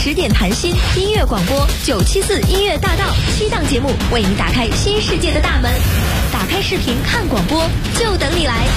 10点谈心音乐广播974音乐大道7档节目，为你打开新世界的大门。打开视频看广播，就等你来。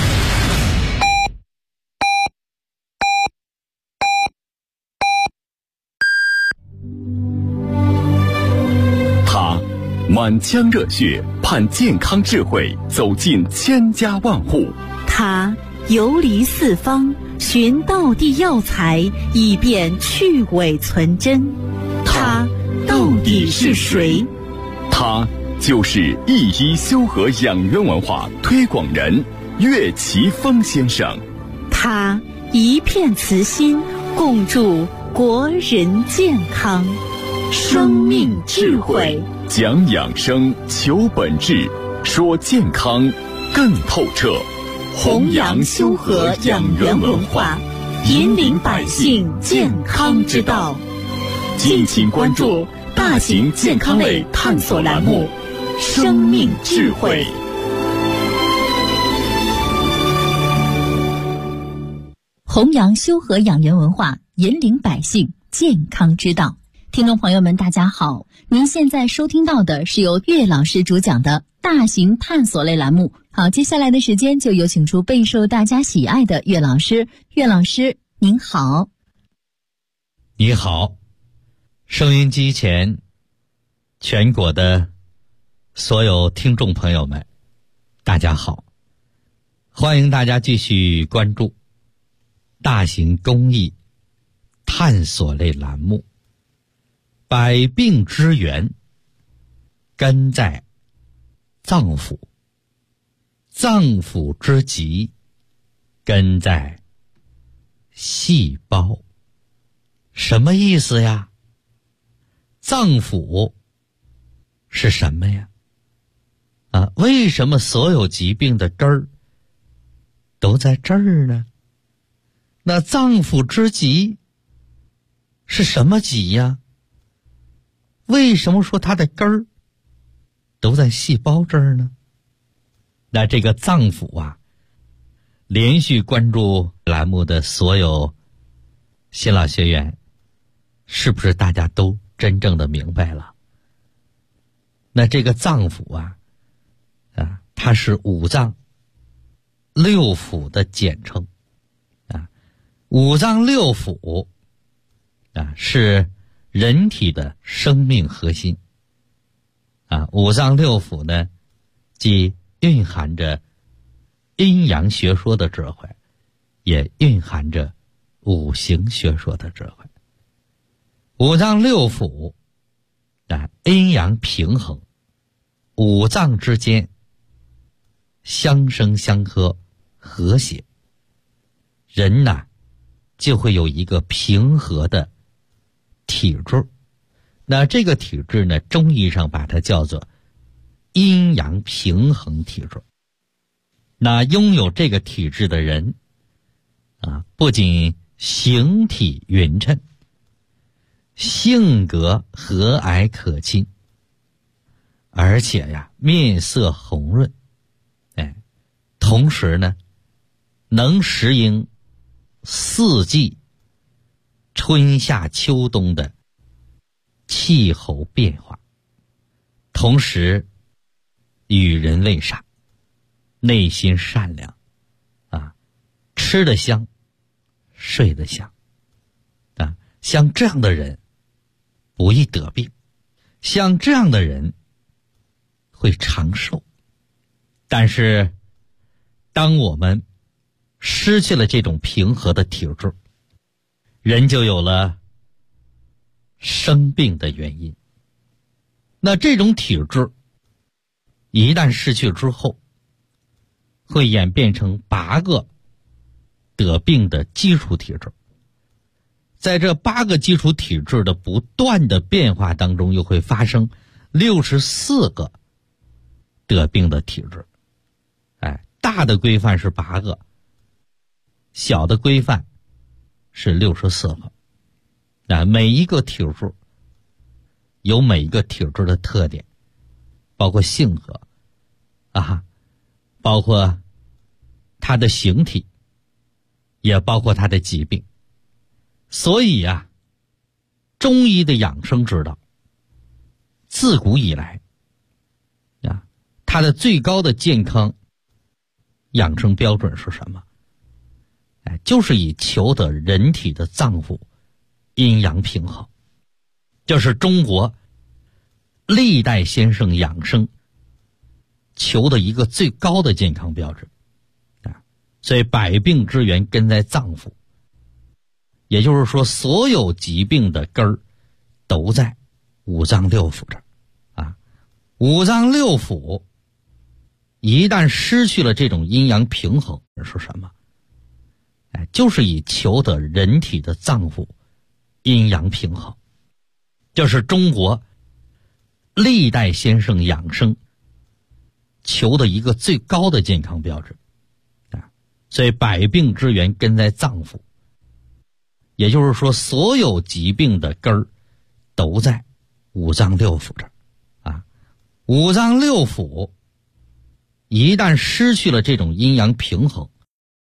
他满腔热血，盼健康智慧走进千家万户。 他游离四方，寻道地药材，以便去伪存真。他到底是谁？ 他就是一一修和养元文化推广人岳奇峰先生。 他一片慈心，共筑国人健康。生命智慧， 讲养生，求本质，说健康更透彻。 弘扬修和养元文化，引领百姓健康之道。 敬请关注大型健康类探索栏目《生命智慧》。 弘扬修和养元文化，引领百姓健康之道。听众朋友们，大家好，您现在收听到的是由岳老师主讲的大型探索类栏目。好，接下来的时间就有请出备受大家喜爱的岳老师。岳老师您好。 你好，收音机前全国的所有听众朋友们，大家好，欢迎大家继续关注大型公益探索类栏目。百病之源根在脏腑，脏腑之疾根在细胞。什么意思呀？脏腑是什么呀？为什么所有疾病的根儿都在这儿呢？那脏腑之疾是什么疾呀？为什么说它的根儿都在细胞这儿呢？那这个脏腑啊，连续关注栏目的所有新老学员，是不是大家都真正的明白了？那这个脏腑啊，它是五脏六腑的简称啊。五脏六腑是人体的生命核心五脏六腑呢，既蕴含着阴阳学说的智慧，也蕴含着五行学说的智慧。五脏六腑阴阳平衡，五脏之间相生相克和谐，人就会有一个平和的体质。那这个体质呢，中医上把它叫做阴阳平衡体质。那拥有这个体质的人不仅形体匀称，性格和蔼可亲，而且面色红润，同时呢能适应四季春夏秋冬的气候变化，同时与人为善，内心善良吃得香，睡得香像这样的人不易得病，像这样的人会长寿。但是当我们失去了这种平和的体质，人就有了生病的原因。那这种体质一旦失去之后，会演变成8个得病的基础体质。在这8个基础体质的不断的变化当中，又会发生64个得病的体质。大的规范是8个，小的规范是64个。每一个体质有每一个体质的特点，包括性格包括它的形体，也包括它的疾病。所以中医的养生之道，自古以来啊，它的最高的健康养生标准是什么？就是以求得人体的脏腑阴阳平衡，这是中国历代先生养生求的一个最高的健康标准啊。所以百病之源根在脏腑，也就是说所有疾病的根儿都在五脏六腑这儿啊。五脏六腑一旦失去了这种阴阳平衡是什么？就是以求得人体的脏腑阴阳平衡，这是中国历代先生养生求的一个最高的健康标准啊。所以百病之源根在脏腑，也就是说所有疾病的根儿都在五脏六腑这儿啊。五脏六腑一旦失去了这种阴阳平衡，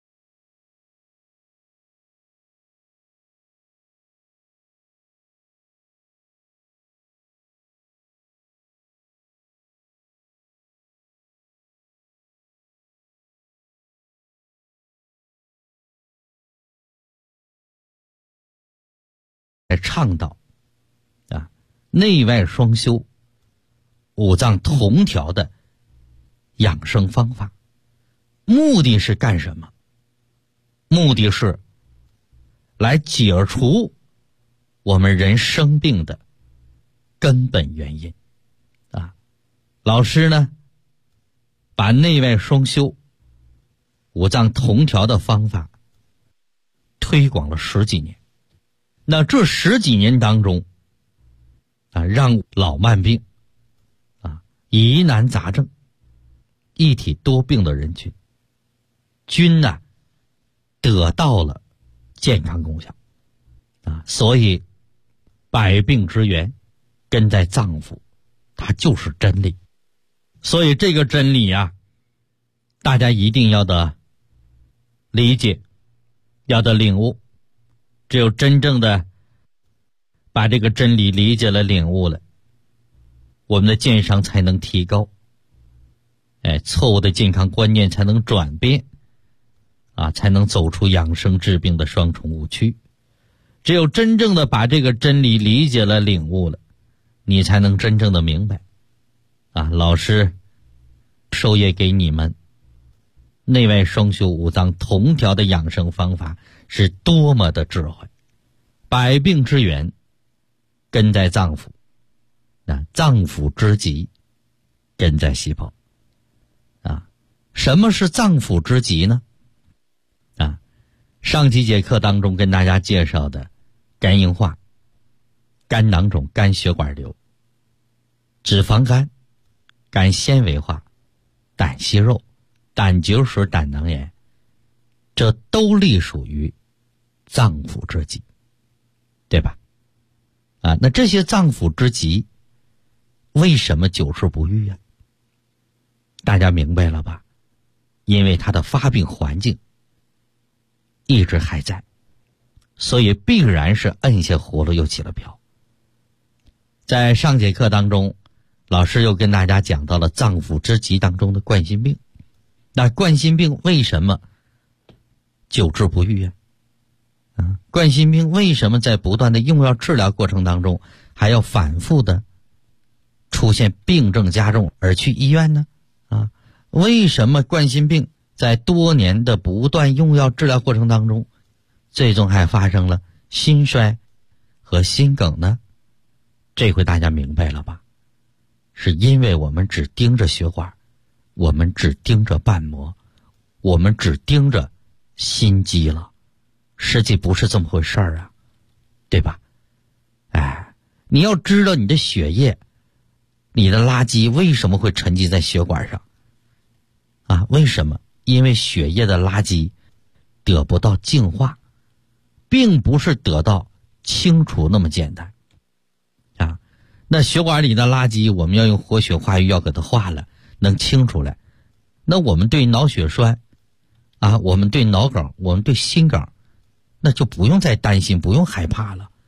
倡导啊内外双修、五脏同调的养生方法，目的是干什么？目的是来解除我们人生病的根本原因啊。老师呢，把内外双修、五脏同调的方法推广了10几年。那这10几年当中啊，让老慢病啊、疑难杂症、一体多病的人群均呢得到了健康功效啊。所以百病之源根在脏腑，它就是真理。所以这个真理啊，大家一定要的理解，要的领悟。只有真正的把这个真理理解了、领悟了，我们的健康才能提高，错误的健康观念才能转变啊，才能走出养生治病的双重误区。只有真正的把这个真理理解了、领悟了，你才能真正的明白啊。老师授业给你们内外双修、五脏同调的养生方法是多么的智慧。百病之源根在脏腑，脏腑之疾根在细胞啊。什么是脏腑之疾呢？啊，上几节课当中跟大家介绍的肝硬化、肝囊肿、肝血管瘤、脂肪肝、肝纤维化、胆息肉、胆结石、胆囊炎，这都隶属于脏腑之疾，对吧？啊，那这些脏腑之疾为什么久治不愈啊？大家明白了吧？因为它的发病环境一直还在，所以必然是摁下葫芦又起了瓢。在上节课当中，老师又跟大家讲到了脏腑之疾当中的冠心病。那冠心病为什么久治不愈啊？冠心病为什么在不断的用药治疗过程当中还要反复的出现病症加重而去医院呢？啊，为什么冠心病在多年的不断用药治疗过程当中，最终还发生了心衰和心梗呢？这回大家明白了吧？是因为我们只盯着血管，我们只盯着瓣膜，我们只盯着心肌了，实际不是这么回事儿啊，对吧？你要知道你的血液、你的垃圾为什么会沉积在血管上啊？为什么？因为血液的垃圾得不到净化，并不是得到清除那么简单啊。那血管里的垃圾我们要用活血化瘀要给它化了，能清出来。那我们对脑血栓啊，我们对脑梗，我们对心梗，那就不用再担心，不用害怕了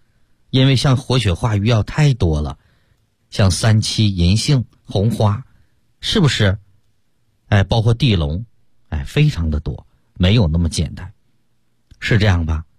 因为像活血化瘀药太多了，像三七、银杏、红花，是不是？包括地龙，非常的多，没有那么简单，是这样吧？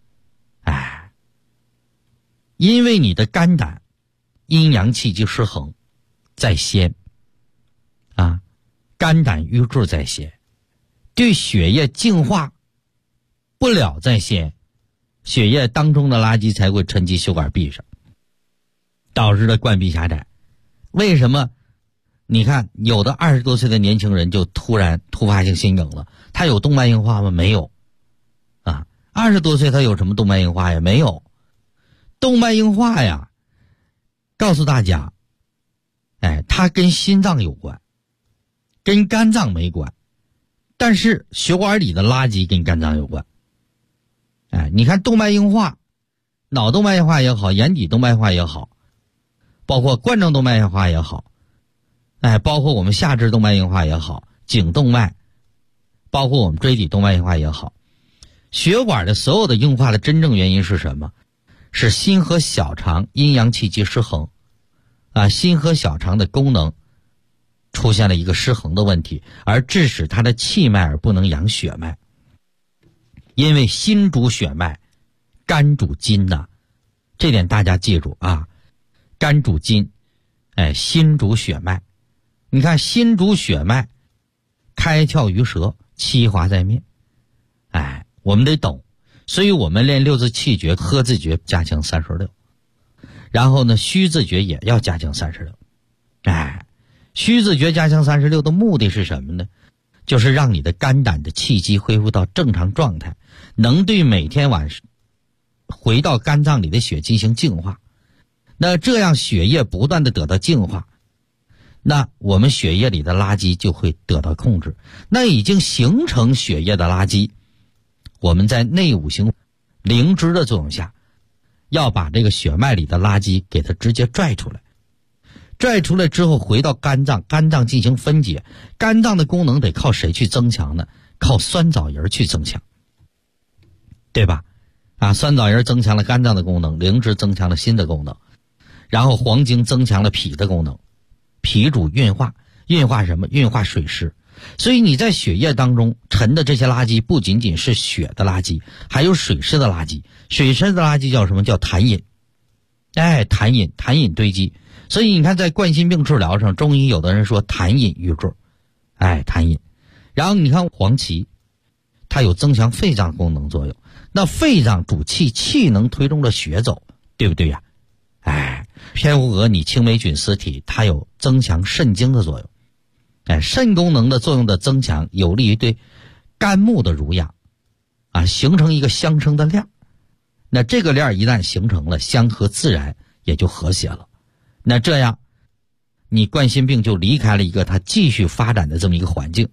因为你的肝胆阴阳气机失衡在先啊，肝胆瘀滞在先，对血液净化不了在先，血液当中的垃圾才会沉积血管壁上，导致了灌壁狭窄。为什么你看有的20多岁的年轻人就突然突发性心梗了？他有动脉硬化吗？没有啊，20多岁他有什么动脉硬化呀？没有。动脉硬化呀，告诉大家，它跟心脏有关，跟肝脏没关，但是血管里的垃圾跟肝脏有关。你看动脉硬化，脑动脉硬化也好，眼底动脉硬化也好，包括冠状动脉硬化也好，包括我们下肢动脉硬化也好，颈动脉，包括我们椎体动脉硬化也好，血管的所有的硬化的真正原因是什么？是心和小肠阴阳气机失衡心和小肠的功能出现了一个失衡的问题，而致使它的气脉而不能养血脉。因为心主血脉，肝主筋这点大家记住啊，肝主筋，心主血脉。你看心主血脉，开窍于舌，气滑在面，我们得懂。所以我们练六字气诀、喝字诀加强36，然后呢虚字诀也要加强36。虚字诀加强36的目的是什么呢？就是让你的肝胆的气机恢复到正常状态，能对每天晚上回到肝脏里的血进行净化。那这样血液不断的得到净化，那我们血液里的垃圾就会得到控制。那已经形成血液的垃圾，我们在内五行灵芝的作用下，要把这个血脉里的垃圾给它直接拽出来。拽出来之后回到肝脏，肝脏进行分解。肝脏的功能得靠谁去增强呢？靠酸枣仁去增强，对吧？酸枣仁增强了肝脏的功能，灵芝增强了心的功能，然后黄精增强了脾的功能。脾主运化，运化什么？运化水湿。所以你在血液当中沉的这些垃圾不仅仅是血的垃圾，还有水湿的垃圾。水湿的垃圾叫什么？叫痰饮。痰饮堆积。所以你看在冠心病治疗上，中医有的人说痰饮瘀滞，痰饮。然后你看黄芪，它有增强肺脏功能作用。那肺脏主气，气能推动着血走，对不对呀？偏胡革你青霉菌丝体，它有增强肾精的作用。肾功能的作用的增强，有利于对肝木的濡养形成一个相生的链。那这个链一旦形成了，相合自然也就和谐了。那这样你冠心病就离开了一个它继续发展的这么一个环境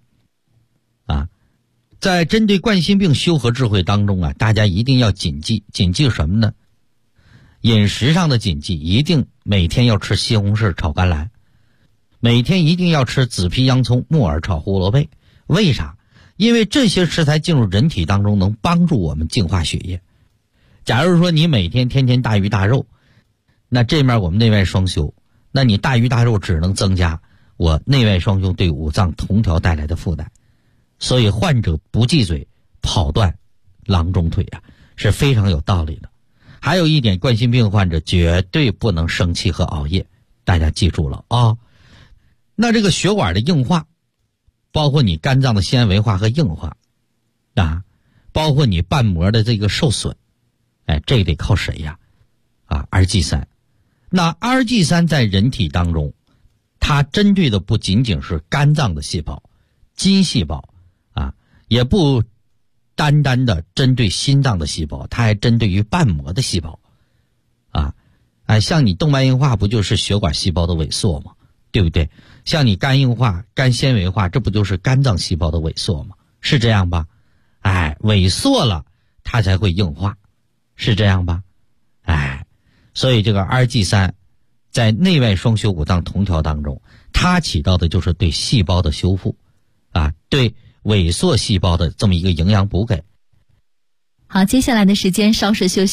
在针对冠心病修和智慧当中大家一定要谨记什么呢？饮食上的谨记，一定每天要吃西红柿炒甘蓝，每天一定要吃紫皮洋葱木耳炒胡萝卜。为啥？因为这些食材进入人体当中能帮助我们净化血液。假如说你每天天天大鱼大肉，那这面我们内外双修，那你大鱼大肉只能增加我内外双修对五脏同调带来的负担。所以患者不忌嘴，跑断郎中腿是非常有道理的。还有一点，冠心病患者绝对不能生气和熬夜，大家记住了那这个血管的硬化，包括你肝脏的纤维化和硬化包括你瓣膜的这个受损，这得靠谁呀？RG3。那 RG3 在人体当中，它针对的不仅仅是肝脏的细胞、筋细胞也不单单的针对心脏的细胞，它还针对于瓣膜的细胞像你动脉硬化不就是血管细胞的萎缩吗？对不对？像你肝硬化、肝纤维化，这不就是肝脏细胞的萎缩吗？是这样吧？萎缩了它才会硬化，是这样吧？所以这个 RG3 在内外双修五脏同调当中，它起到的就是对细胞的修复对萎缩细胞的这么一个营养补给。 好，接下来的时间稍事休息，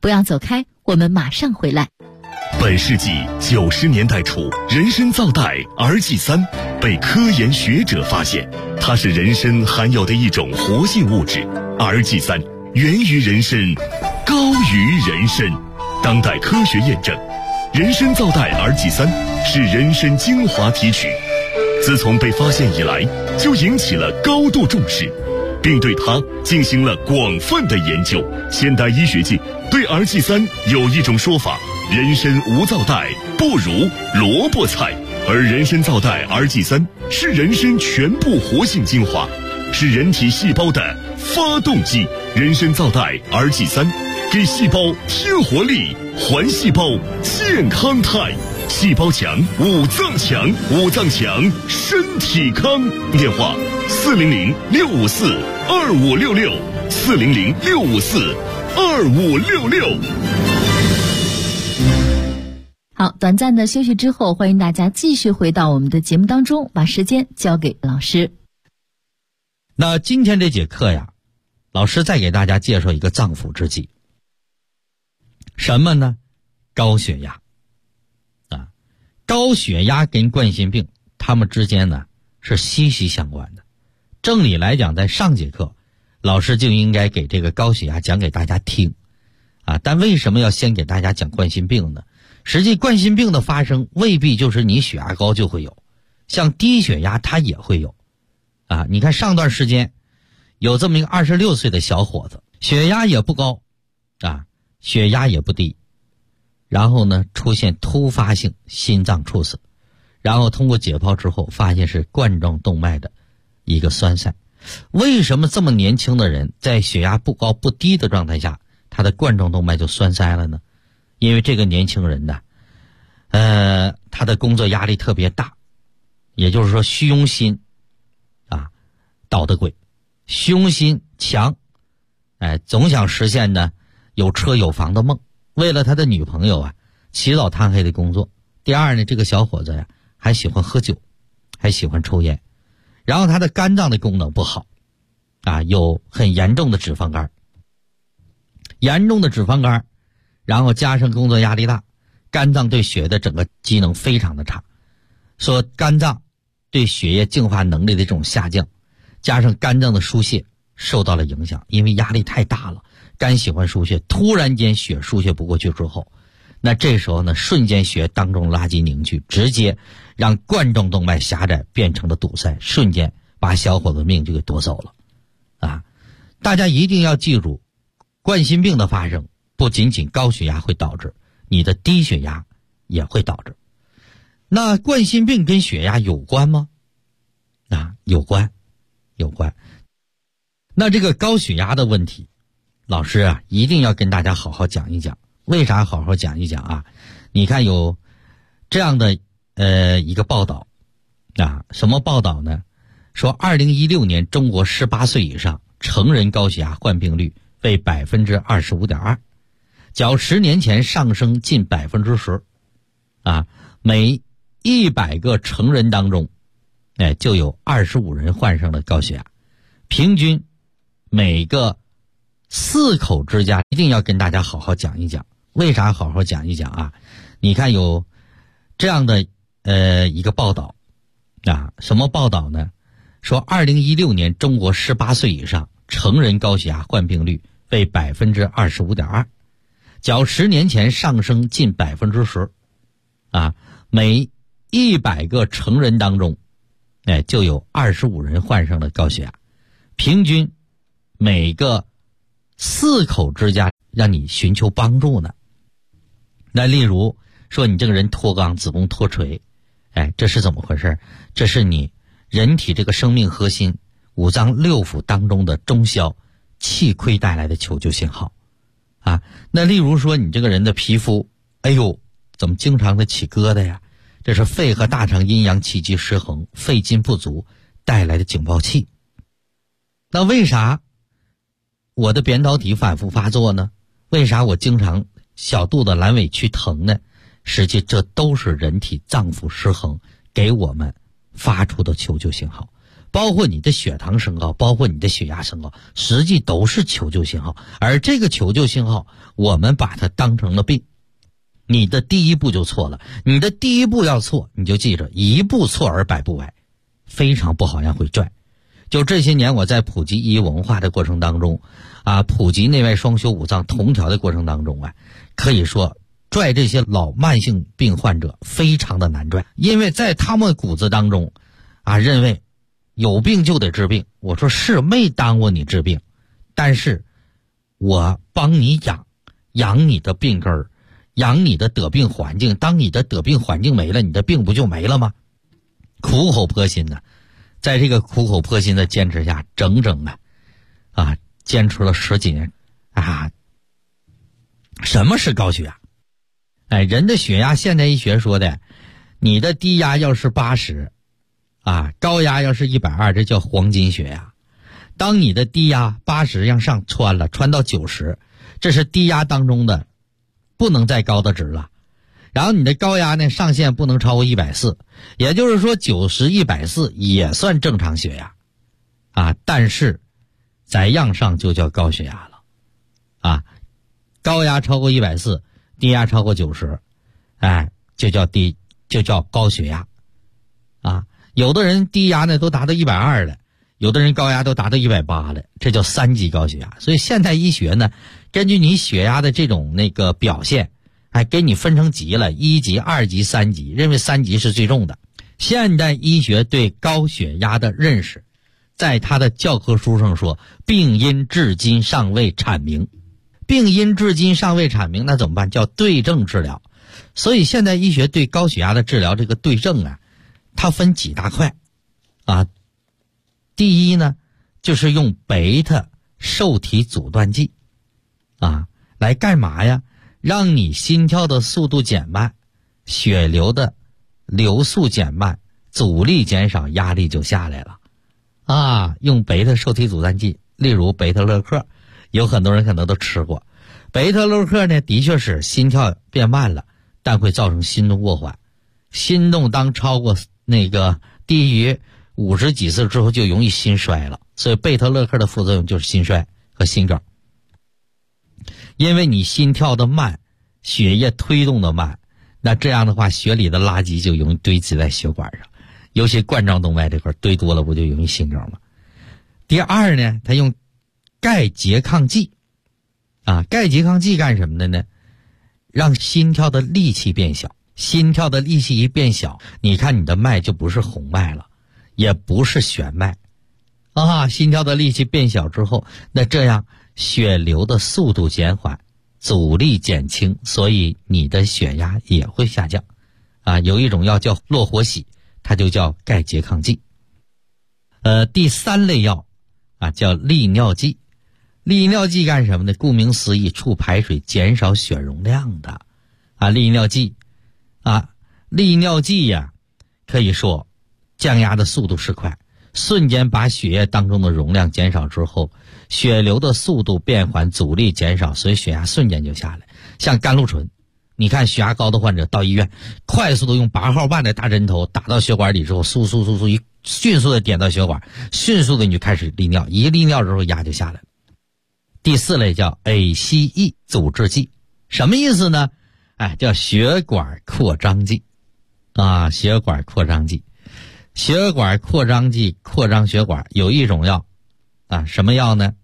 不要走开，我们马上回来。 本世纪90年代初，人参皂苷 RG3 被科研学者发现，它是人参含有的一种活性物质。RG3 源于人参，高于人参。当代科学验证，人参皂苷 RG3 是人参精华提取，自从被发现以来，就引起了高度重视，并对它进行了广泛的研究。现代医学界对 RG3 有一种说法：人参无皂苷不如萝卜菜，而人参皂苷 RG3 是人参全部活性精华，是人体细胞的发动机。人参皂苷 RG3 给细胞添活力，还细胞健康态。细胞强，五脏强，五脏强，身体康。电话400-654-2566，400-654-2566。 好，短暂的休息之后，欢迎大家继续回到我们的节目当中，把时间交给老师。 那今天这节课呀，老师再给大家介绍一个脏腑之疾。什么呢？高血压。高血压跟冠心病它们之间呢是息息相关的。正理来讲，在上节课老师就应该给这个高血压讲给大家听但为什么要先给大家讲冠心病呢？实际冠心病的发生未必就是你血压高就会有，像低血压它也会有你看上段时间有这么一个26岁的小伙子，血压也不高血压也不低，然后呢出现突发性心脏猝死，然后通过解剖之后发现是冠状动脉的一个栓塞。为什么这么年轻的人在血压不高不低的状态下，他的冠状动脉就栓塞了呢？因为这个年轻人呢他的工作压力特别大，也就是说虚荣心捣的鬼，虚荣心强，总想实现呢有车有房的梦。为了他的女朋友起早贪黑的工作。第二呢，这个小伙子呀还喜欢喝酒，还喜欢抽烟，然后他的肝脏的功能不好有很严重的脂肪肝，然后加上工作压力大，肝脏对血的整个机能非常的差，说肝脏对血液净化能力的这种下降，加上肝脏的输血受到了影响，因为压力太大了，肝喜欢输血，突然间血输血不过去之后，那这时候呢瞬间血当中垃圾凝聚，直接让冠状动脉狭窄变成了堵塞，瞬间把小伙子命就给夺走了大家一定要记住，冠心病的发生不仅仅高血压会导致，你的低血压也会导致。那冠心病跟血压有关吗？有关。那这个高血压的问题，老师一定要跟大家好好讲一讲。为啥好好讲一讲你看有这样的一个报道什么报道呢？说2016年中国18岁以上成人高血压患病率为 25.2%， 较10年前上升近 10%每100个成人当中就有25人患上了高血压，平均每个4口之家。一定要跟大家好好讲一讲。为啥好好讲一讲你看有这样的一个报道什么报道呢？说2016年中国18岁以上成人高血压患病率为 25.2%， 较10年前上升近 10%每100个成人当中就有25人患上了高血压，平均每个4口之家让你寻求帮助呢。那例如说你这个人脱肛，子宫脱垂，这是怎么回事？这是你人体这个生命核心五脏六腑当中的中消气亏带来的求救信号那例如说你这个人的皮肤怎么经常的起疙瘩呀？这是肺和大肠阴阳气机失衡，肺筋不足带来的警报器。那为啥我的扁桃体反复发作呢？为啥我经常小肚子阑尾区疼呢？实际这都是人体脏腑失衡给我们发出的求救信号。 包括你的血糖升高，包括你的血压升高，实际都是求救信号。而这个求救信号，我们把它当成了病，你的第一步就错了。你的第一步要错，你就记着，一步错而百步歪，非常不好让会拽。就这些年我在普及医文化的过程当中普及内外双修五脏同调的过程当中可以说拽这些老慢性病患者非常的难拽，因为在他们骨子当中认为有病就得治病。我说是没耽误你治病，但是我帮你养你的病根儿，养你的得病环境。当你的得病环境没了，你的病不就没了吗？苦口婆心的，在这个苦口婆心的坚持下，整整坚持了10几年什么是高血压？人的血压，现代医学说的，你的低压要是80高压要是120，这叫黄金血压。当你的低压80向上穿到90，这是低压当中的不能再高的值了。然后你的高压呢，上限不能超过140，也就是说90、140也算正常血压但是再向上就叫高血压了高压超过140，低压超过90，就叫高血压有的人低压呢都达到120了，有的人高压都达到180了，这叫3级高血压。所以现代医学呢，根据你血压的这种表现给你分成级了，1级、2级、3级，认为3级是最重的。现代医学对高血压的认识，在他的教科书上说，病因至今尚未阐明。病因至今尚未阐明，那怎么办？叫对症治疗。所以现代医学对高血压的治疗，这个对症它分几大块第一呢，就是用贝塔受体阻断剂来干嘛呀？让你心跳的速度减慢，血流的流速减慢，阻力减少，压力就下来了用贝塔受体阻断剂，例如贝塔乐克，有很多人可能都吃过。贝塔乐克呢，的确是心跳变慢了，但会造成心动过缓。心动当超过低于50几次之后，就容易心衰了。所以贝塔乐克的副作用就是心衰和心梗。因为你心跳的慢，血液推动的慢，那这样的话，血里的垃圾就容易堆积在血管上，尤其冠状动脉这块堆多了，不就容易心梗吗？第二呢，它用钙拮抗剂钙拮抗剂干什么的呢？让心跳的力气变小。心跳的力气一变小，你看你的脉就不是红脉了，也不是弦脉心跳的力气变小之后，那这样血流的速度减缓，阻力减轻，所以你的血压也会下降有一种药叫洛活喜，它就叫钙拮抗剂。第3类药叫利尿剂。利尿剂干什么呢？顾名思义，促排水，减少血容量的利尿剂利尿剂可以说降压的速度是快，瞬间把血液当中的容量减少之后，血流的速度变缓，阻力减少，所以血压瞬间就下来。像甘露醇，你看血压高的患者到医院，快速的用8号半的大针头打到血管里之后，迅速的点到血管，迅速的你就开始利尿，一利尿之后压就下来了。第4类叫 ACE 阻滞剂，什么意思呢？叫血管扩张剂血管扩张剂。血管扩张剂扩张血管，有一种药什么药呢？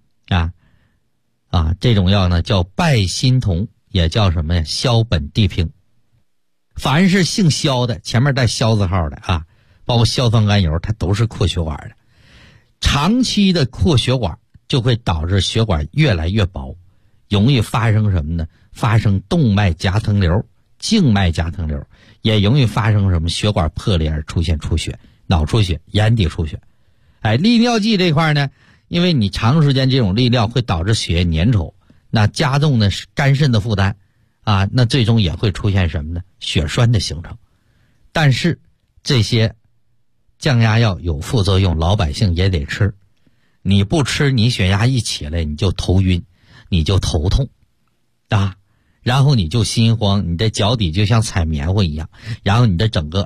这种药呢叫拜心酮，也叫什么呀？硝苯地平。凡是姓硝的，前面带硝字号的包括硝酸甘油，它都是扩血管的。长期的扩血管就会导致血管越来越薄，容易发生什么呢？发生动脉夹层瘤、静脉夹层瘤，也容易发生什么？血管破裂而出现出血、脑出血、眼底出血。利尿剂这块呢，因为你长时间这种利尿会导致血液粘稠，那加重呢肝肾的负担那最终也会出现什么呢？血栓的形成。但是这些降压药有副作用，老百姓也得吃。你不吃，你血压一起来，你就头晕，你就头痛然后你就心慌，你的脚底就像踩棉花一样，然后你的整个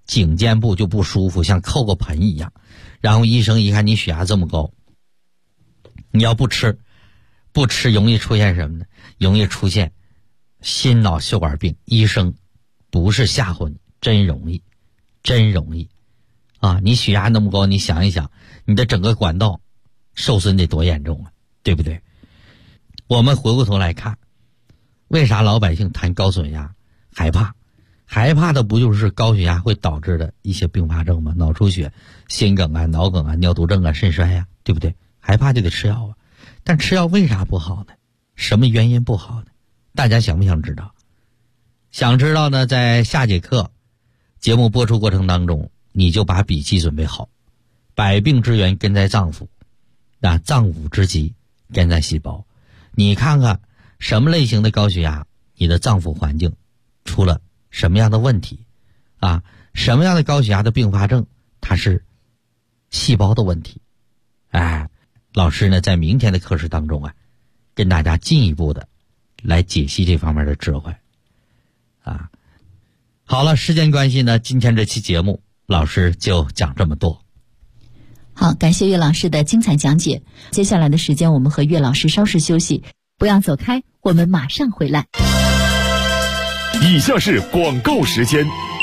颈肩部就不舒服，像扣个盆一样。然后医生一看你血压这么高，你要不吃容易出现什么呢？容易出现心脑血管病。医生不是吓唬你，真容易啊！你血压那么高，你想一想，你的整个管道受损得多严重啊，对不对？我们回过头来看，为啥老百姓谈高血压害怕的不就是高血压会导致的一些并发症吗？脑出血、心梗啊、脑梗啊、尿毒症啊、肾衰呀，对不对？害怕就得吃药啊。但吃药为啥不好呢？什么原因不好呢？大家想不想知道？想知道呢，在下节课节目播出过程当中，你就把笔记准备好。百病之源根在脏腑，那脏腑之疾根在细胞。你看看什么类型的高血压，你的脏腑环境出了什么样的问题啊？什么样的高血压的并发症，它是细胞的问题。老师呢，在明天的课时当中啊，跟大家进一步的来解析这方面的智慧啊。好了，时间关系呢，今天这期节目老师就讲这么多。 好，感谢岳老师的精彩讲解。接下来的时间，我们和岳老师稍事休息，不要走开，我们马上回来。 以下是广告时间。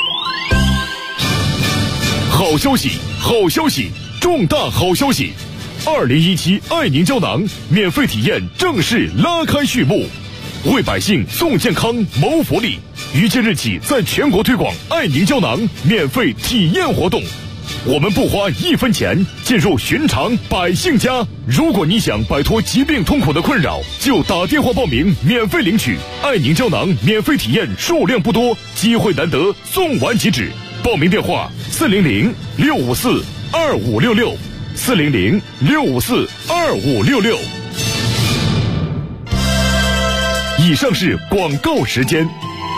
好消息，好消息，重大好消息！2017爱宁胶囊免费体验正式拉开序幕，为百姓送健康谋福利。于今日起，在全国推广爱宁胶囊免费体验活动。我们不花1分钱，进入寻常百姓家。如果你想摆脱疾病痛苦的困扰，就打电话报名，免费领取爱宁胶囊免费体验，数量不多，机会难得，送完即止。报名电话400-654-2566，400-654-2566。以上是广告时间。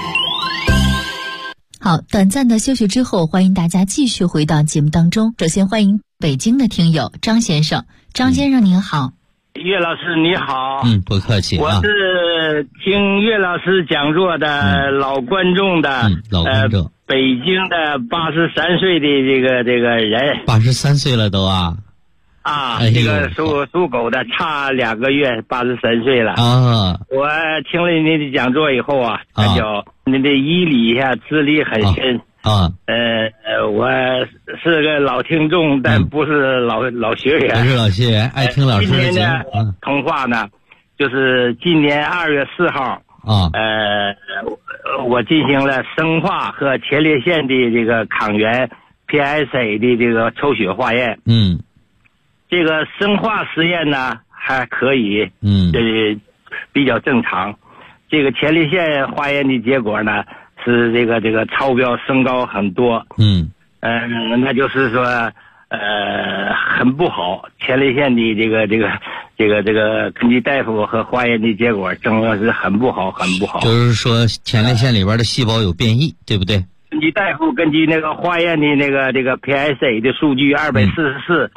好，短暂的休息之后，欢迎大家继续回到节目当中。首先欢迎北京的听友张先生。张先生您好。 岳老师你好。 不客气啊。 我是听岳老师讲座的老观众的， 老观众。 北京的83岁的这个人。 83岁了都啊。 这个属狗的，差2个月83岁了啊。 我听了您的讲座以后啊，感觉您的医理资历很深啊。 我是个老听众，但不是老学员。 不是老学员，爱听老师的节目。 今天的通话呢，就是今年2月4号啊。 我进行了生化和前列腺的这个抗原 PSA 的这个抽血化验。这个生化实验呢还可以，比较正常。这个前列腺化验的结果呢是这个超标升高很多。那就是说很不好。前列腺的这个根据大夫和化验的结果证明是很不好。 就是说前列腺里边的细胞有变异，对不对？ 根据大夫根据那个化验的这个 PSA 的数据244。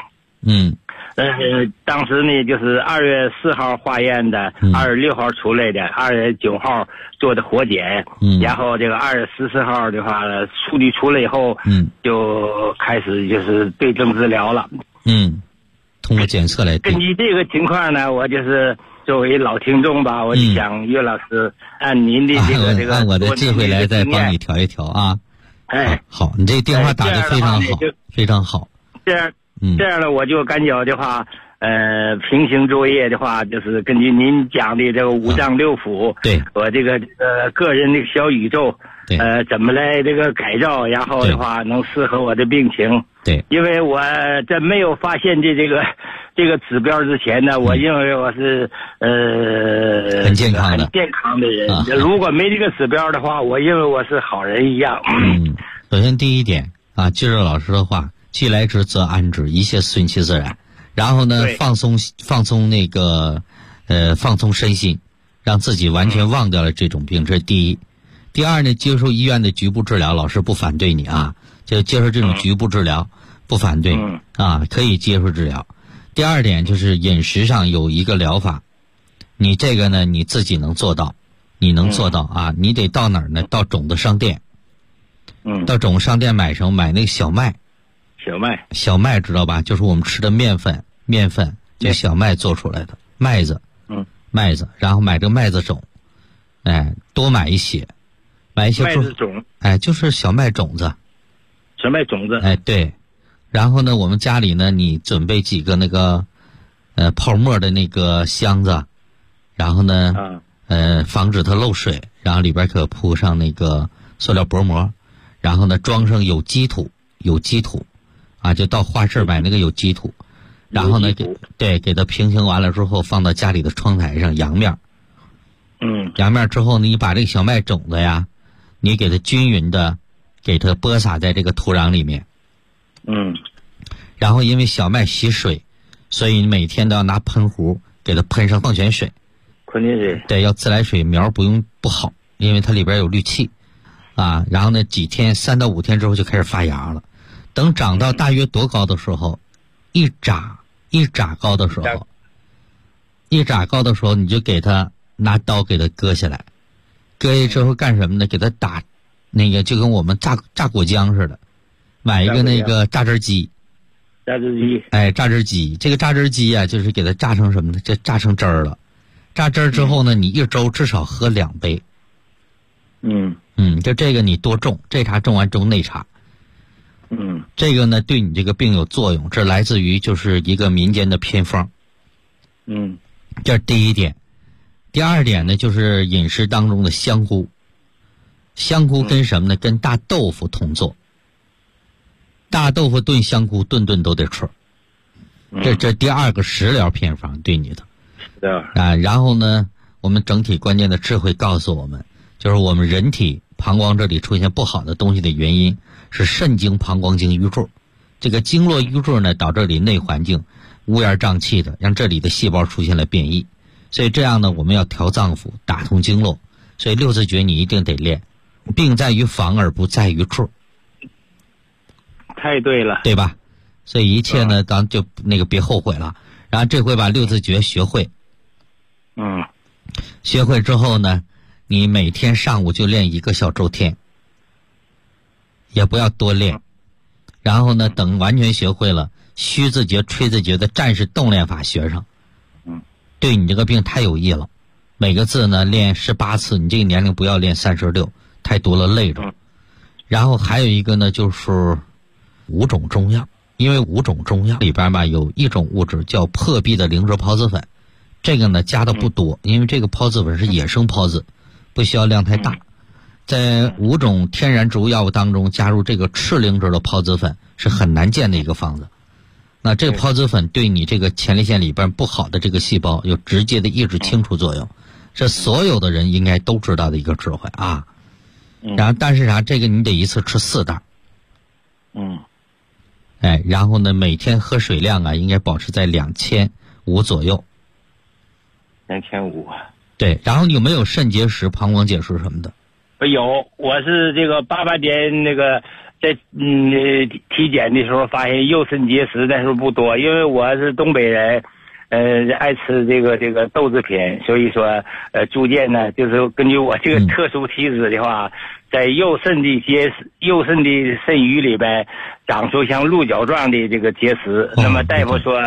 当时呢就是2月4号化验的，2月6号出来的，2月9号做的活检，然后这个2月14号的话数据出来以后，就开始就是对症治疗了。 通过检测来根据这个情况呢，我就是作为老听众吧，我就想岳老师按您的这个按我的智慧来再帮你调一调啊。好，你这电话打得非常好，非常好。 这样呢，我就感觉的话，平行作业的话，就是根据您讲的这个5脏6腑， 对， 我这个个人的小宇宙，怎么来这个改造，然后的话能适合我的病情。 对， 因为我在没有发现这个指标之前呢，我认为我是很健康的人。如果没这个指标的话，我认为我是好人一样。 首先第一点啊，接着老师的话。既来之则安之，一切顺其自然。然后呢，放松身心，让自己完全忘掉了这种病，这是第一。第二呢，接受医院的局部治疗，老师不反对你啊，就接受这种局部治疗，不反对啊，可以接受治疗。第二点就是饮食上有一个疗法，你这个呢你自己能做到，你能做到啊，你得到哪儿呢？到种子商店。 到种子商店买什么？买那个小麦。小麦知道吧？就是我们吃的面粉，就小麦做出来的麦子。麦子，然后买这个麦子种，多买一些麦子种，就是小麦种子。对。然后呢，我们家里呢，你准备几个那个泡沫的那个箱子，然后呢，防止它漏水，然后里边可铺上那个塑料薄膜，然后呢装上有机土，就到花市买那个有机土，然后呢给它平行完了之后放到家里的窗台上阳面。阳面之后呢，你把这个小麦种子呀，你给它均匀的给它播撒在这个土壤里面。然后因为小麦吸水，所以你每天都要拿喷壶给它喷上矿泉水。对，要自来水，苗不好，因为它里边有氯气然后呢3到5天之后就开始发芽了。等长到大约多高的时候，一拃高的时候，你就给它拿刀给它割下来。割下之后干什么呢？给它打那个就跟我们榨果浆似的，买一个那个榨汁机。榨汁机，这个榨汁机就是给它榨成什么呢？这榨成汁儿了。榨汁儿之后呢，你一周至少喝2杯。就这个你多种，这茬种完种那茬。这个呢对你这个病有作用，这来自于就是一个民间的偏方。这是第一点。第二点呢，就是饮食当中的香菇。香菇跟什么呢？跟大豆腐同做。大豆腐炖香菇，顿顿都得吃。这第二个食疗偏方对你的。然后呢，我们整体关键的智慧告诉我们，就是我们人体膀胱这里出现不好的东西的原因是肾经、膀胱经瘀滞。这个经络瘀滞呢，导致这里内环境乌烟瘴气的，让这里的细胞出现了变异。所以这样呢，我们要调脏腑，打通经络。所以六字诀你一定得练。病在于防而不在于处。 太对了， 对吧？所以一切呢，咱就别后悔了。然后这回把六字诀学会。学会之后呢，你每天上午就练1个小周天，也不要多练。然后呢，等完全学会了，虚字诀、吹字诀的战士动练法学上。对你这个病太有益了。每个字呢练18次，你这个年龄不要练36，太多了累着。然后还有一个呢，就是5种中药。因为5种中药里边吧，有一种物质叫破壁的灵芝孢子粉，这个呢加的不多，因为这个孢子粉是野生孢子，不需要量太大。在5种天然植物药物当中加入这个赤灵芝的孢子粉是很难见的一个方子。那这个孢子粉对你这个前列腺里边不好的这个细胞有直接的抑制清除作用，这所有的人应该都知道的一个智慧啊。然后但是啥，这个你得一次吃4袋。然后呢，每天喝水量应该保持在2500左右。 2500。 对，然后有没有肾结石、膀胱结石什么的？ 有，我是这个88年那个在体检的时候发现右肾结石，但是不多，因为我是东北人，爱吃这个豆制品，所以说逐渐呢，就是根据我这个特殊体质的话，在右肾的肾盂里边长出像鹿角状的这个结石。那么大夫说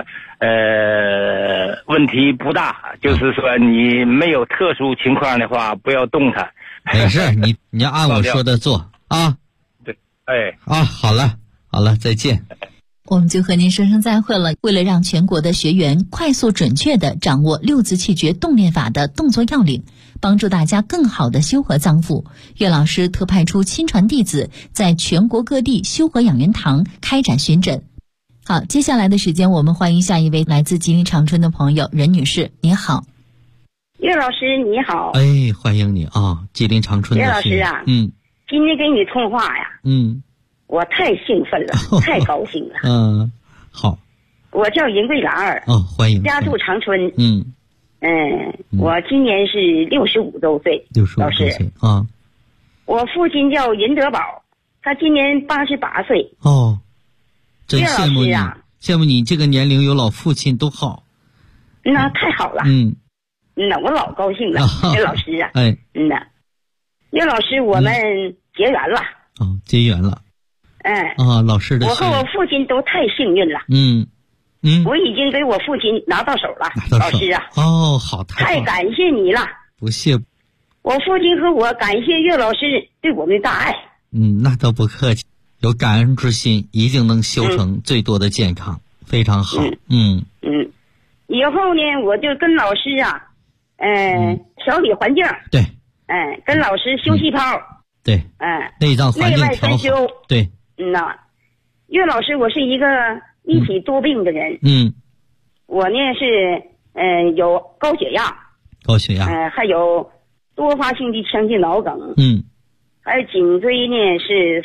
问题不大，就是说你没有特殊情况的话不要动它。 没事，你要按我说的做啊。 对， 好了，再见。 我们就和您说声再会了。为了让全国的学员快速准确地掌握六字气诀动练法的动作要领，帮助大家更好地修和脏腑，岳老师特派出亲传弟子，在全国各地修和养元堂开展巡诊。好，接下来的时间我们欢迎下一位来自吉林长春的朋友任女士，你好。 岳老师你好。 欢迎你啊，吉林长春的。 岳老师啊，今天跟你通话呀，我太兴奋了，太高兴了。 好。 我叫银桂兰欢迎。 家住长春。我今年是65周岁。 65周岁啊。 我父亲叫任德宝，他今年88岁。 真羡慕你啊！羡慕你这个年龄有老父亲都好。 那太好了。那我老高兴了，岳老师啊。岳老师，我们结缘了。 哦，结缘了。老师的。 我和我父亲都太幸运了。我已经给我父亲拿到手了，老师啊。 哦，好， 太感谢你了。 不谢。 我父亲和我感谢岳老师对我们的大爱。 那都不客气，有感恩之心，一定能修成最多的健康，非常好。 以后呢，我就跟老师啊，调理环境。 对。 跟老师修细胞。 对。内脏环境调好。对。 岳老师，我是一个一体多病的人。我呢是有高血压。还有多发性的腔隙脑梗。还有颈椎呢是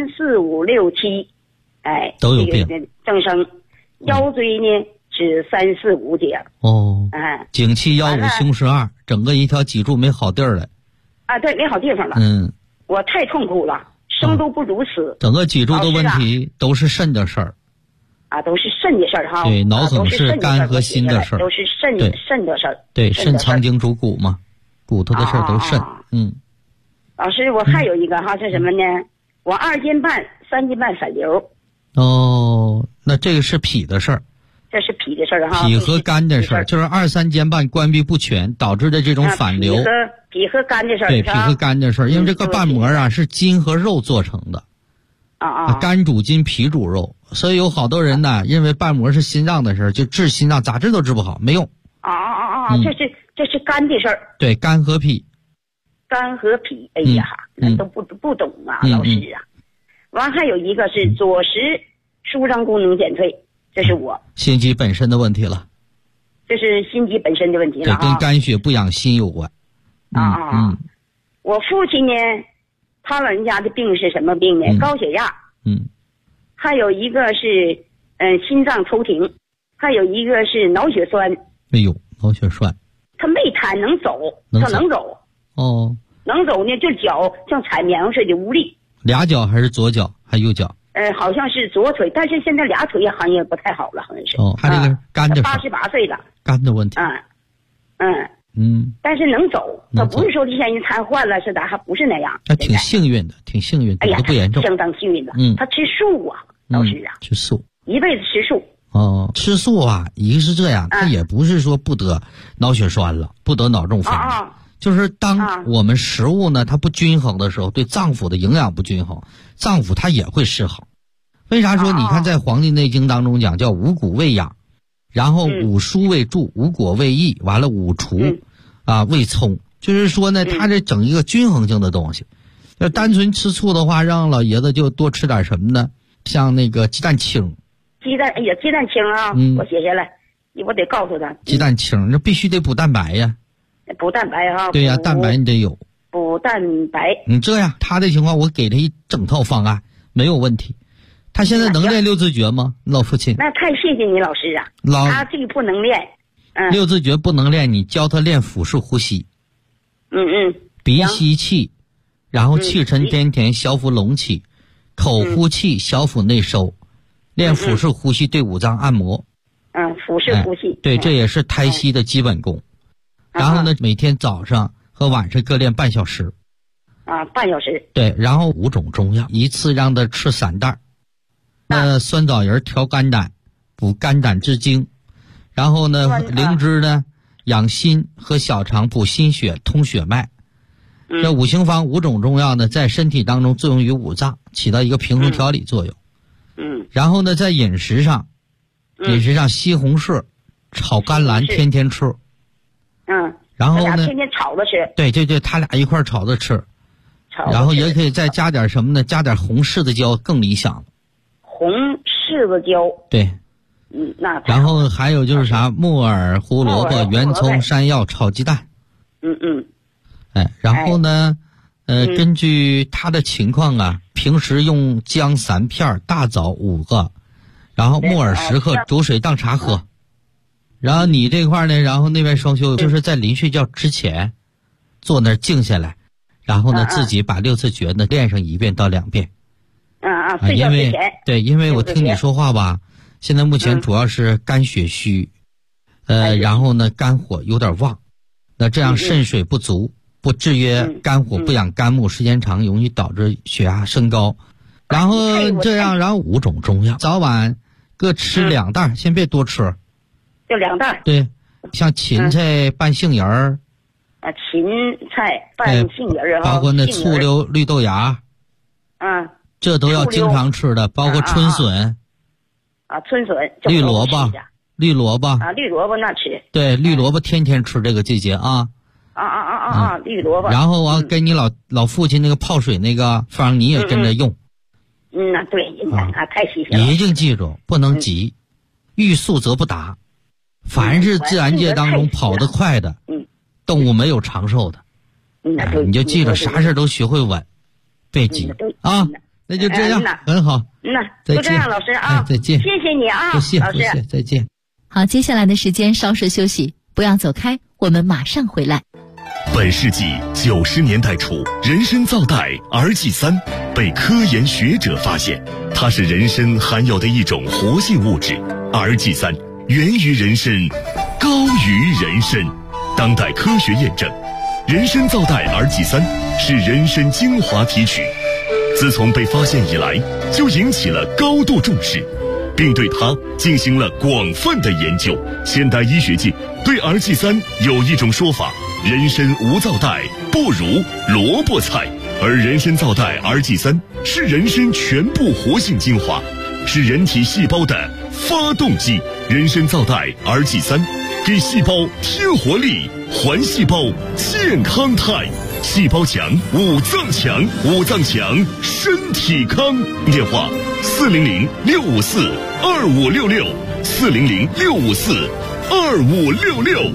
3、4、5、6、7， 都有病增生。腰椎呢是3、4、5节。 颈气腰五胸12，整个一条脊柱没好地儿了。 对，没好地方了。我太痛苦了，生都不如死。 整个脊柱的问题都是肾的事儿。 都是肾的事儿哈。 对，脑梗是肝和心的事儿。 都是肾的事儿。 对，肾藏经主骨嘛，骨头的事儿都肾。 老师，我还有一个哈是什么呢？我2斤半、3斤半反流。 那这个是脾的事儿。 这是脾的事儿哈。 脾和肝的事儿，就是2、3间半关闭不全导致的这种反流。 脾和肝的事儿。 对，脾和肝的事儿，因为这个瓣膜啊是筋和肉做成的。肝主筋，脾主肉，所以有好多人呢，认为瓣膜是心脏的事儿，就治心脏咋治都治不好，没用。这是肝的事儿。对，肝和脾。肝和脾，哎呀，那都不懂啊，老师啊。完还有一个是左食舒张功能减退，这是我心肌本身的问题了。 这是心肌本身的问题了。 对，跟肝血不养心有关。 我父亲呢，他老人家的病是什么病呢？高血压。还有一个是心脏抽停，还有一个是脑血栓。脑血栓。他没瘫，能走，他能走。能走呢，就脚像踩棉花似的无力。 俩脚还是左脚还右脚？ 好像是左腿，但是现在俩腿好像也不太好了，好像是。 他这个肝的 88岁了。 肝的问题。 但是能走，他不是说这些人瘫痪了是的，还不是那样。 他挺幸运的，挺幸运的，都不严重， 相当幸运的。他吃素啊，老师啊， 吃素， 一辈子吃素。 吃素啊，一个是这样，他也不是说不得脑血栓了，不得脑中风。就是当我们食物呢它不均衡的时候，对脏腑的营养不均衡，脏腑它也会失衡。为啥说你看在《黄帝内经》当中讲叫五谷为养，然后五蔬为助，五果为益，完了五除为葱，就是说呢它这整一个均衡性的东西。要单纯吃醋的话，让老爷子就多吃点什么呢？像那个鸡蛋清。 鸡蛋清啊，我写下来，我得告诉他。 鸡蛋清那必须得补蛋白呀。 补蛋白啊。 对呀，蛋白你得有。 补蛋白。 你这样他的情况，我给他一整套方案，没有问题。他现在能练六字诀吗，老父亲？ 那太谢谢你老师啊。他这个不能练。 六字诀不能练，你教他练腹式呼吸。鼻吸气，然后气沉丹田，小腹隆起，口呼气，小腹内收，练腹式呼吸对五脏按摩。 腹式呼吸。 对，这也是胎息的基本功。然后呢，每天早上和晚上各练半小时。 半小时。对， 然后5种中药，一次让他吃3袋。酸枣仁调肝胆，补肝胆之精。然后呢，灵芝呢养心和小肠，补心血，通血脉。这五行方5种中药呢，在身体当中作用于五脏，起到一个平衡调理作用。然后呢，在饮食上，西红柿炒甘蓝天天吃。然后呢， 天天炒着吃。 对，他俩一块炒着吃。然后也可以再加点什么呢？加点红柿子椒更理想了。 红柿子椒。对。 然后还有就是啥，木耳、胡萝卜、圆葱、山药炒鸡蛋。然后呢，根据他的情况啊，平时用姜3片，大枣5个，然后木耳10克，煮水当茶喝。然后你这块呢，然后那边双休就是在临睡觉之前，坐那儿静下来，然后呢自己把6字诀呢练上1遍到2遍。 睡觉之前。 因为我听你说话吧，现在目前主要是肝血虚，然后呢肝火有点旺，那这样肾水不足， 不制约肝火，不养肝木，时间长容易导致血压升高。然后这样，然后5种中药，早晚各吃2袋，先别多吃。 就2袋。 对，像芹菜拌杏仁儿。 芹菜拌杏仁儿， 包括那醋溜绿豆芽。这都要经常吃的，包括春笋。 春笋。 绿萝卜。绿萝卜。 绿萝卜那吃。 对，绿萝卜天天吃，这个季节啊。 绿萝卜。 然后我给你老父亲那个泡水那个方，你也跟着用。 对，太细心了。 一定记住，不能急，欲速则不达。凡是自然界当中跑得快的，动物没有长寿的。你就记着，啥事都学会稳，别急啊。那就这样，很好。 就这样，老师啊， 再见。 谢谢你啊， 不谢，再见。 好，接下来的时间稍事休息，不要走开，我们马上回来。 本世纪90年代初，人参皂苷儿剂3被科研学者发现，它是人参含有的一种活性物质。儿剂3源于人参，高于人参。当代科学验证，人参皂苷儿剂3是人参精华提取。自从被发现以来，就引起了高度重视，并对它进行了广泛的研究。现代医学界对儿剂3有一种说法：人参无皂苷，不如萝卜菜。而人参皂苷儿剂3是人参全部活性精华，是人体细胞的发动机。人参皂苷儿剂3给细胞添活力，还细胞健康态。细胞强，五脏强，五脏强，身体康。电话400-654-2566，400-654-2566。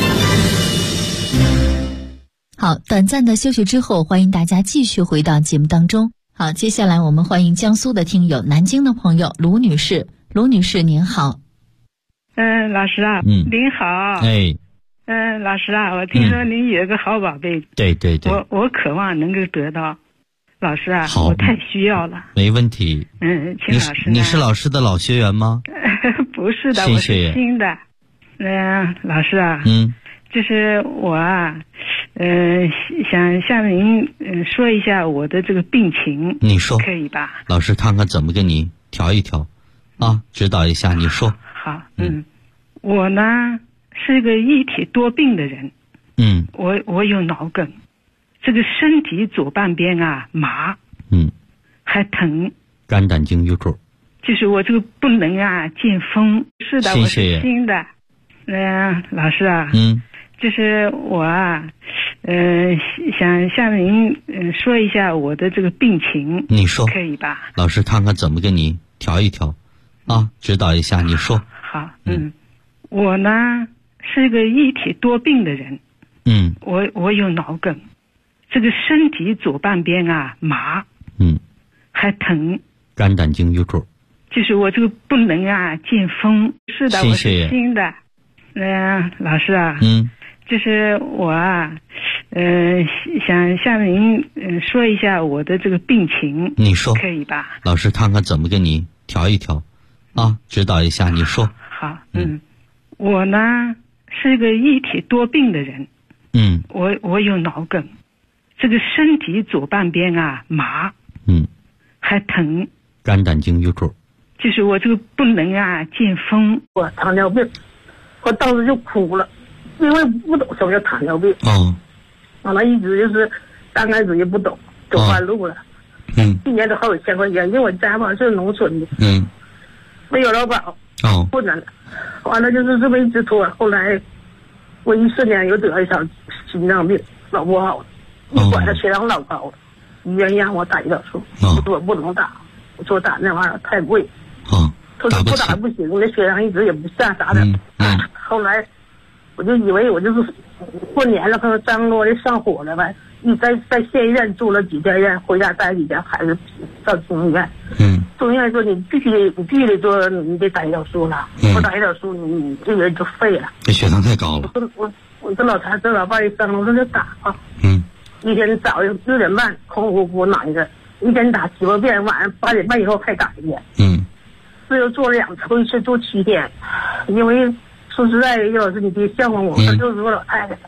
好，短暂的休息之后，欢迎大家继续回到节目当中。好，接下来我们欢迎江苏的听友，南京的朋友卢女士。卢女士您好。 老师啊，您好。老师啊，我听说您有个好宝贝。 对， 我渴望能够得到。老师啊，我太需要了。 没问题。 请老师。 你是老师的老学员吗？ 不是的，我是新的。老师啊，就是我啊，想向您说一下我的这个病情。 你说可以吧？ 老师看看怎么给你调一调，指导一下。你说。 好，我呢是个一体多病的人。我有脑梗，这个身体左半边啊麻，还疼。 肝胆经瘀滞。 就是我这个不能啊见风。是的，我是新的。老师啊，就是我啊，想向您说一下我的这个病情。 你说可以吧？老师看看怎么给你调一调，指导一下。你说。 好，我呢是个一体多病的人。我有脑梗，这个身体左半边啊麻，还疼。 肝胆经瘀滞。 就是我这个不能啊见风。是的，我是新的。老师啊，就是我啊，想向您说一下我的这个病情。 你说可以吧？ 老师看看怎么给你调一调，指导一下。你说。 好，我呢是个一体多病的人。我有脑梗，这个身体左半边啊麻，还疼。 肝胆经瘀滞。 就是我这个不能啊见风。 我糖尿病，我当时就哭了，因为不懂什么叫糖尿病。完了一直就是刚开始也不懂，走弯路了。一年都好几千块钱，因为我家嘛是农村的。没有劳保。困难了。完了就是这么一直拖，后来我14年又得了一场心脏病，老不好了，一管他血糖老高了，医院让我打胰岛素，我说我不能打，我说打那玩意儿太贵。他说不打不行，那血糖一直也不下啥的。后来我就以为我就是过年了，可能张罗的上火了呗，在县医院住了几天院，回家待几天，还是到中医院。中医院说你必须得做，你得打胰岛素了，不打胰岛素你这个人就废了。 这血糖太高了。 我跟老谭这老伴一商量，我说就打吧。一天早上6点半空呼呼拿一个，一天打7、8遍，晚上8点半以后才打一遍。这又做了2次，一次做7天。因为说实在，叶老师你别笑话我，她就是个老太太，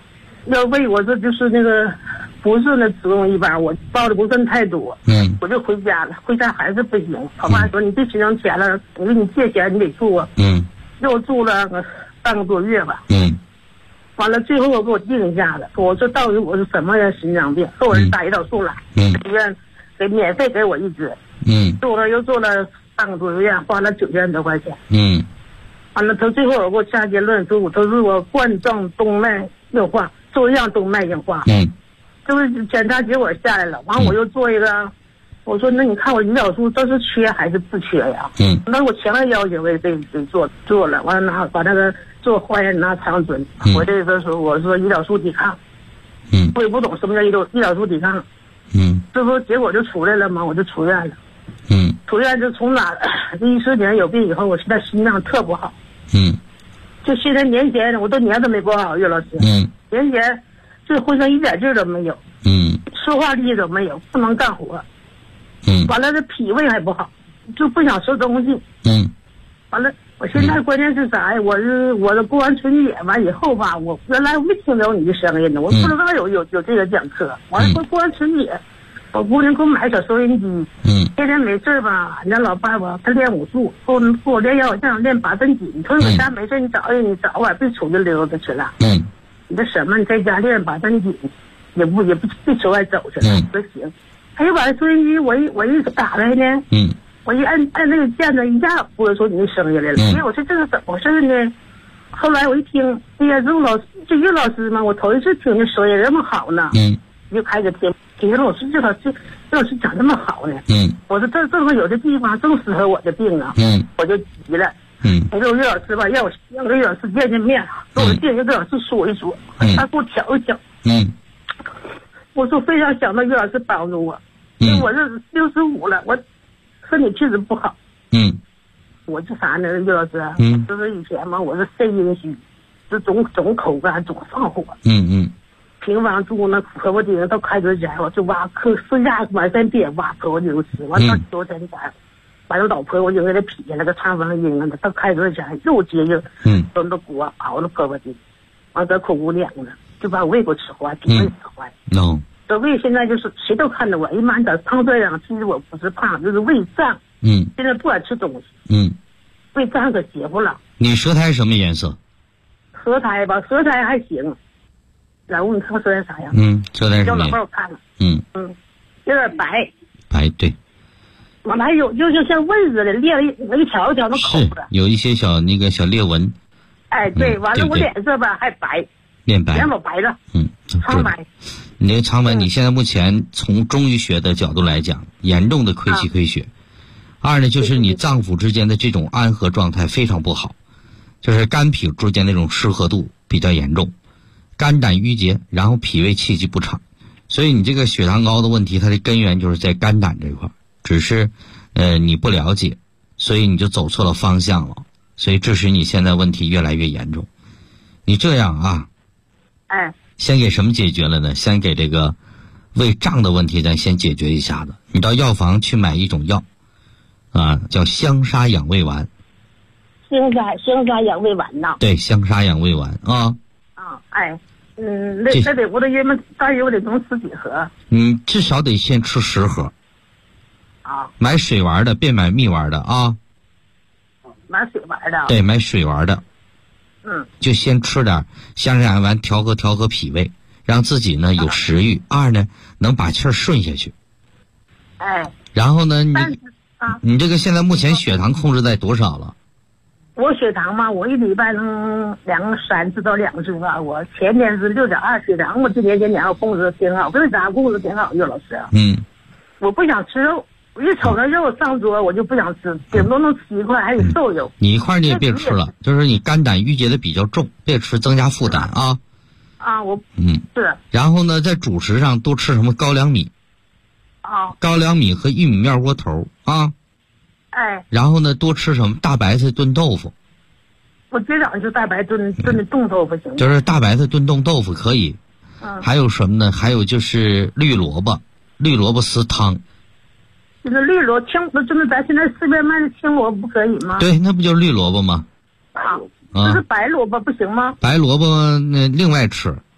要喂我这就是那个不是那子宫一般，我报的不算太多，我就回家了，回家还是不行。我妈说你别心疼钱了，我给你借钱你得住啊，又住了半个多月吧，完了最后我给我定下了，我说到底我是什么样心脏病，给我人打胰岛素来，医院给免费给我一支，做了又做了半个多月，花了9000多块钱，完了他最后我给我下结论说，他说我冠状动脉硬化，中样动脉硬化，就是检查结果下来了，完了我又做一个，我说那你看我胰岛素这是缺还是不缺呀？那我强烈要求我也得做了，完了把那个做化验拿肠准，我这个时候我说胰岛素抵抗，我也不懂什么叫胰岛素抵抗，这不结果就出来了吗？我就出院了，出院就从哪14年有病以后，我现在心脏特不好，就现在年前我都年都没过好，岳老师，年前这浑身一点劲都没有，说话力都没有，不能干活，完了这脾胃还不好，就不想吃东西，完了我现在关键是啥呀？我这过完春节完以后吧，我原来我没听着你的声音呢，我不知道有这个讲课，完了过完春节，我姑娘给我买小收音机，天天没事吧，俺家老爸吧他练武术，给我练腰像练八段锦，他说我家没事你早晚别出去溜达去了，你这什么你在家练八段锦，也不别出外走去了，不行。他又把收音机我一打开呢，我一按那个键子一下播出你的声音来了，因为我说这是怎么回事呢？后来我一听，哎呀，这岳老师嘛，我头一次听这声音这么好呢，就开始听岳老师这老师讲这么好呢，我说这正好有的地方正适合我的病啊，我就急了，我说岳老师吧，让给岳老师见面，给我见岳老师说一说，他给我调一调，我说非常想到岳老师帮助我，因为我这65了，我身体确实不好，我这啥呢，岳老师，就是以前嘛，我是肾阴虚，就总口干，总上火，平房住那婆婆顶到开嘴前，我就挖磕私下满山边挖婆婆顶吃，完到9天前，把那老婆婆就给他劈下来个肠房阴了，到开嘴前又接应，端到锅熬了婆婆顶，完在口骨凉了，就把胃给我吃坏，脾胃吃坏。这胃现在就是谁都看着我，哎妈，你咋胖这样？其实我不是胖，就是胃胀。现在不敢吃东西。胃胀可邪乎了。 你舌苔什么颜色？ 舌苔吧，舌苔还行。然后你看舌苔啥样？ 舌苔什么？ 叫老伴我看了。有点白。 白对。 完了还有就是像蚊子的裂了一条一条的口子。 有一些小裂纹。 哎，对，完了我脸色吧还白。脸老白了。苍白。 你这个苍白，你现在目前从中医学的角度来讲，严重的亏气亏血。二呢，就是你脏腑之间的这种安和状态非常不好，就是肝脾之间那种失和度比较严重，肝胆郁结，然后脾胃气机不畅，所以你这个血糖高的问题，它的根源就是在肝胆这块，只是你不了解，所以你就走错了方向了，所以致使你现在问题越来越严重。你这样啊，先给什么解决了呢？先给这个胃胀的问题咱先解决一下子。你到药房去买一种药叫香砂养胃丸。 香砂养胃丸呐？ 对，香砂养胃丸啊。 那得我得约么？大约我得能吃几盒？ 至少得先吃10盒。买水丸的，别买蜜丸的啊。 买水丸的。 对，买水丸的。就先吃点香砂养胃丸，调和脾胃，让自己呢有食欲。二呢，能把气儿顺下去。然后呢，你这个现在目前血糖控制在多少了？ 我血糖嘛，我一礼拜能3次到2次吧。我前天是6.2血糖，我今年我控制挺好，为啥控制挺好？岳老师，我不想吃肉，我一瞅那肉上桌，我就不想吃，顶多能吃一块，还得瘦肉。 你一块你也别吃了，就是你肝胆郁结的比较重，别吃，增加负担啊。 是。 然后呢，在主食上多吃什么高粱米。高粱米和玉米面窝头啊。然后呢，多吃什么大白菜炖豆腐。 我今早就大白炖的冻豆腐行吗？ 就是大白菜炖冻豆腐可以。还有什么呢？还有就是绿萝卜丝汤。 就是绿萝青，就是咱现在市面卖的青萝卜不可以吗？ 对，那不就是绿萝卜吗？ 就是白萝卜不行吗？ 白萝卜那另外吃，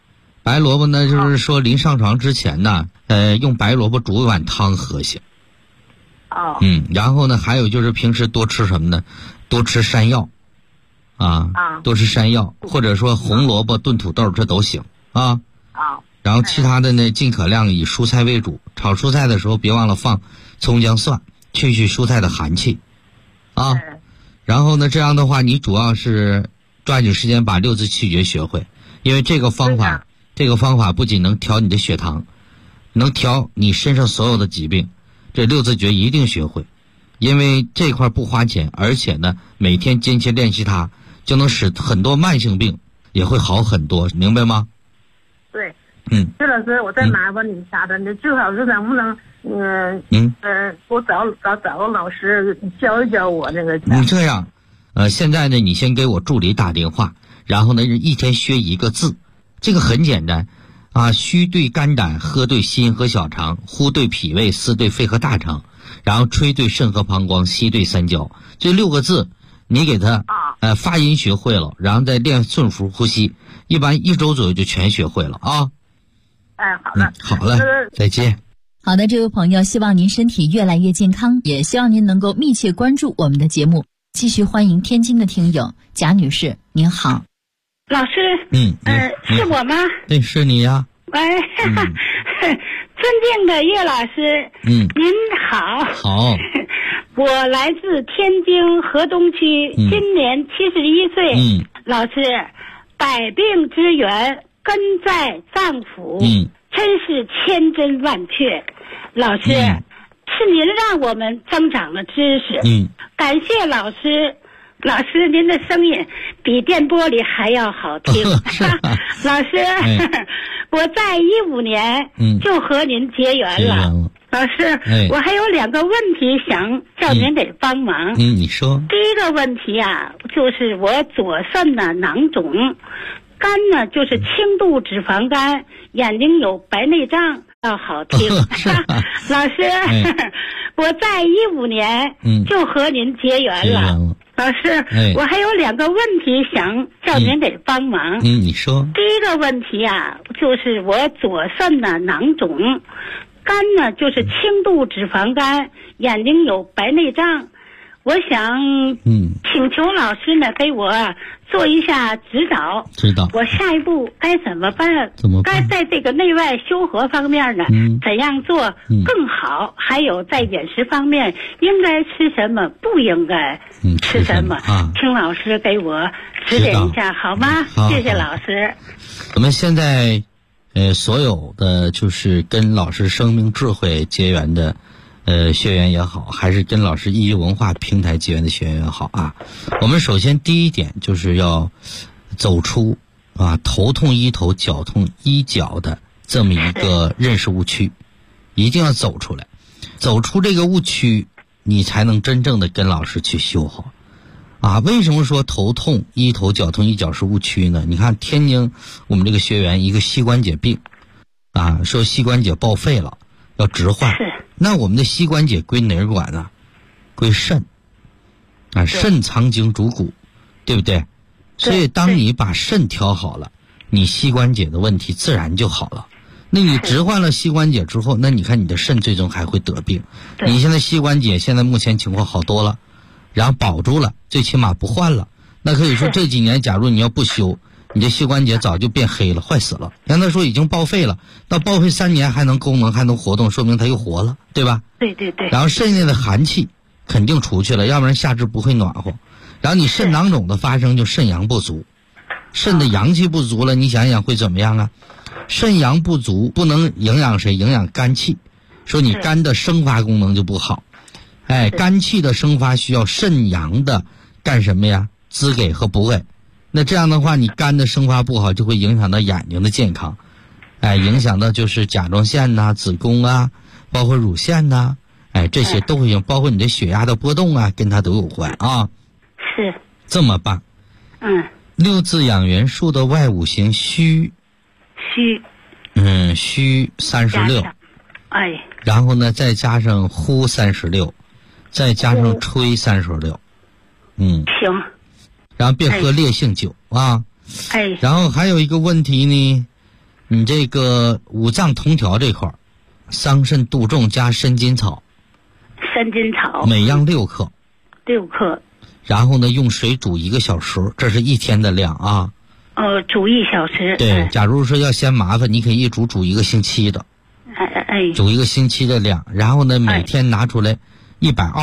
白萝卜呢，就是说临上床之前呢，用白萝卜煮一碗汤喝下。 哦。 然后呢，还有就是平时多吃什么呢？多吃山药，多吃山药，或者说红萝卜炖土豆，这都行啊。然后其他的呢，尽可量以蔬菜为主。炒蔬菜的时候，别忘了放葱姜蒜，去蔬菜的寒气，啊。然后呢，这样的话，你主要是抓紧时间把六字气诀学会，因为这个方法不仅能调你的血糖，能调你身上所有的疾病。这六字诀一定学会，因为这块不花钱，而且呢，每天坚持练习它，就能使很多慢性病也会好很多，明白吗？ 对。徐老师，我再麻烦你一下子，你最好是能不能我找个老师教一教我那个。 你这样，现在呢，你先给我助理打电话，然后呢，一天学一个字，这个很简单啊。虚对肝胆，喝对心和小肠，呼对脾胃，思对肺和大肠，然后吹对肾和膀胱，吸对三焦。这6个字，你给他发音学会了，然后再练顺腹呼吸，一般1周左右就全学会了啊。 好了， 好了，再见。 好的，这位朋友，希望您身体越来越健康，也希望您能够密切关注我们的节目。继续欢迎天津的听友贾女士，您好。 老师，是我吗？ 对，是你呀。 喂，尊敬的岳老师，您好。 好。 我来自天津河东区，今年71岁。老师，百病之源根在脏腑，真是千真万确。老师，是您让我们增长了知识。感谢老师。老师，您的声音比电波里还要好听。老师，我在15年就和您结缘了。老师，我还有2个问题想叫您给帮忙。 你说。 第一个问题啊，就是我左肾呢囊肿，肝呢就是轻度脂肪肝，眼睛有白内障，要好听。老师，我在15年就和您结缘了。老师，我还有2个问题想叫您给帮忙。 你说。 第一个问题啊，就是我左肾呢囊肿，肝呢就是轻度脂肪肝，眼睛有白内障。我想请求老师呢给我做一下指导。我下一步该怎么办？该在这个内外修和方面呢怎样做更好？还有在饮食方面应该吃什么，不应该吃什么？请老师给我指点一下好吗？谢谢老师。 我们现在所有的就是跟老师生命智慧结缘的学员也好，还是跟老师易语文化平台结缘的学员也好啊，我们首先第一点就是要走出头痛医头，脚痛医脚的这么一个认识误区，一定要走出来，走出这个误区，你才能真正的跟老师去修好啊。为什么说头痛医头，脚痛医脚是误区呢？你看天津我们这个学员一个膝关节病说膝关节报废了，要置换。那我们的膝关节归哪儿管呢？归肾肾藏精主骨，对不对？所以当你把肾调好了，你膝关节的问题自然就好了。那你置换了膝关节之后，那你看你的肾最终还会得病。你现在膝关节现在目前情况好多了，然后保住了，最起码不换了。那可以说这几年假如你要不修，你的膝关节早就变黑了，坏死了。让他说已经报废了，到报废3年还能功能还能活动，说明它又活了，对吧？ 对。 然后肾内的寒气肯定出去了，要不然下肢不会暖和。然后你肾囊肿的发生就肾阳不足，肾的阳气不足了，你想想会怎么样啊？肾阳不足不能营养谁？营养肝气，说你肝的生发功能就不好。肝气的生发需要肾阳的干什么呀？滋给和补给。那这样的话，你肝的生发不好，就会影响到眼睛的健康，影响到就是甲状腺呐、子宫啊，包括乳腺呐，这些都会影响，包括你的血压的波动啊，跟它都有关啊。 是。 这么办？6字养元术的外五行虚36，然后呢再加上呼36，再加上吹36， 行。 然后别喝烈性酒然后还有一个问题呢， 你这个五脏通调这块儿，桑葚、杜仲加生筋草。 生筋草。 每样6克。 6克。 然后呢，用水煮1个小时，这是1天的量啊。 煮1小时。 对，假如说要嫌麻烦，你可以一煮1个星期的。 煮 1个星期的量，然后呢，每天拿出来120